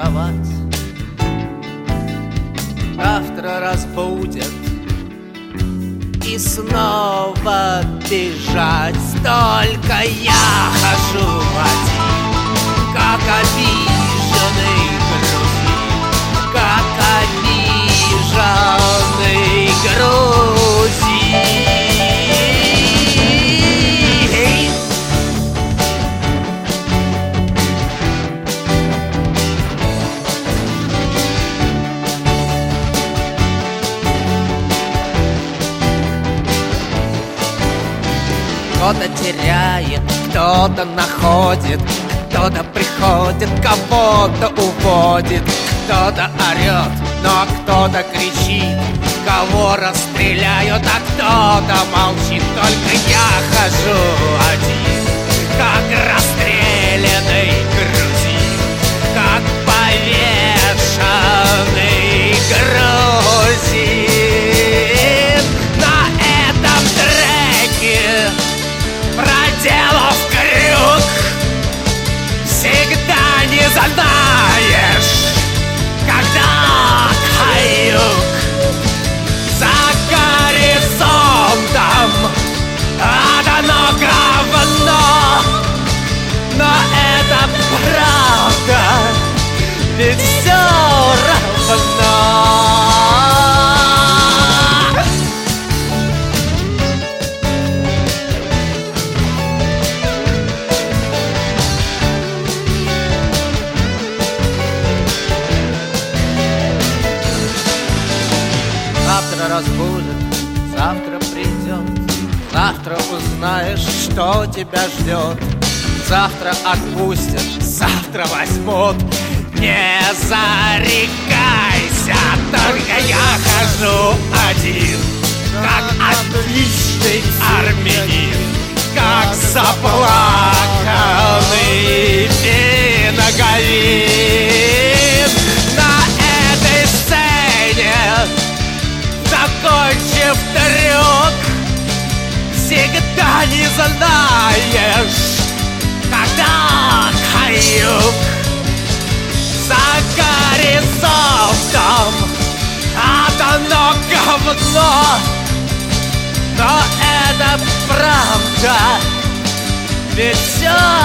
кровать. Завтра разбудят и снова бежать. Только я хожу один, как обиженный грузин, как обиженный грузин. Кто-то теряет, кто-то находит, кто-то приходит, кого-то уводит, кто-то орет, но кто-то кричит, кого расстреляют, а кто-то молчит. Только я хожу один, как расстрелянный грузин, как повешенный грузин. На этом треке, проделав крюк, всегда не знаешь, когда каюк за горизонтом одно говно. Но это правда, ведь все равно. Завтра разбудят, завтра придет, завтра узнаешь, что тебя ждет. Завтра отпустят, завтра возьмут. Не зарекайся, только я хожу один, как отличный армянин, как заплаканный пиноговин. На этой сцене, закончив трюк, всегда не знаешь, когда каюк за горизонтом одно говно. Но это правда, ведь все